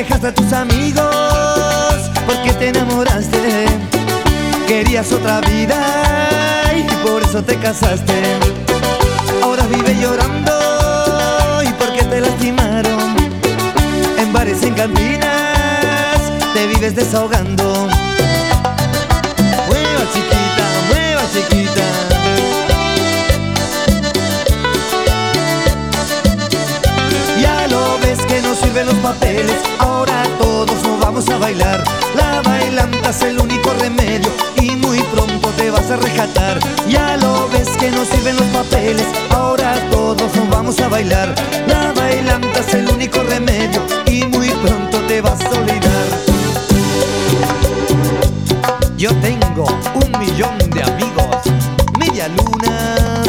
Dejaste a tus amigos porque te enamoraste. Querías otra vida y por eso te casaste. Ahora vive llorando y porque te lastimaron. En bares, en cantinas te vives desahogando. Mueva chiquita, mueva chiquita. Ya lo ves que no sirven los papeles. Ahora todos nos vamos a bailar. La bailanta es el único remedio y muy pronto te vas a rescatar. Ya lo ves que no sirven los papeles. Ahora todos nos vamos a bailar. La bailanta es el único remedio y muy pronto te vas a olvidar. Yo tengo 1.000.000 de amigos, medialunas.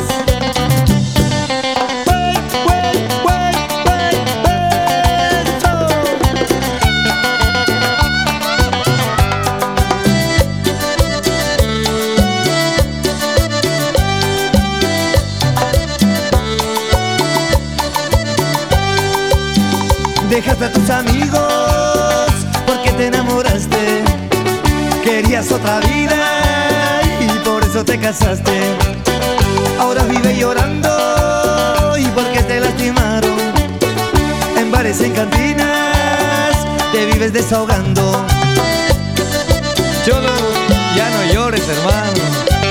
Dejaste a tus amigos porque te enamoraste. Querías otra vida y por eso te casaste. Ahora vive llorando y porque te lastimaron. En bares, en cantinas te vives desahogando. Cholo, ya no llores, hermano.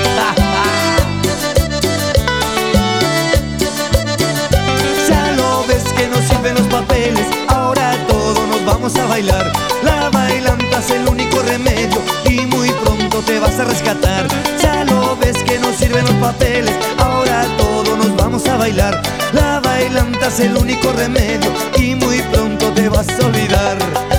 Ya lo ves que no sirven los papeles. Ahora todos nos vamos a bailar. La bailanta es el único remedio y muy pronto te vas a rescatar. Ya lo ves que no sirven los papeles. Ahora todos nos vamos a bailar. La bailanta es el único remedio y muy pronto te vas a olvidar.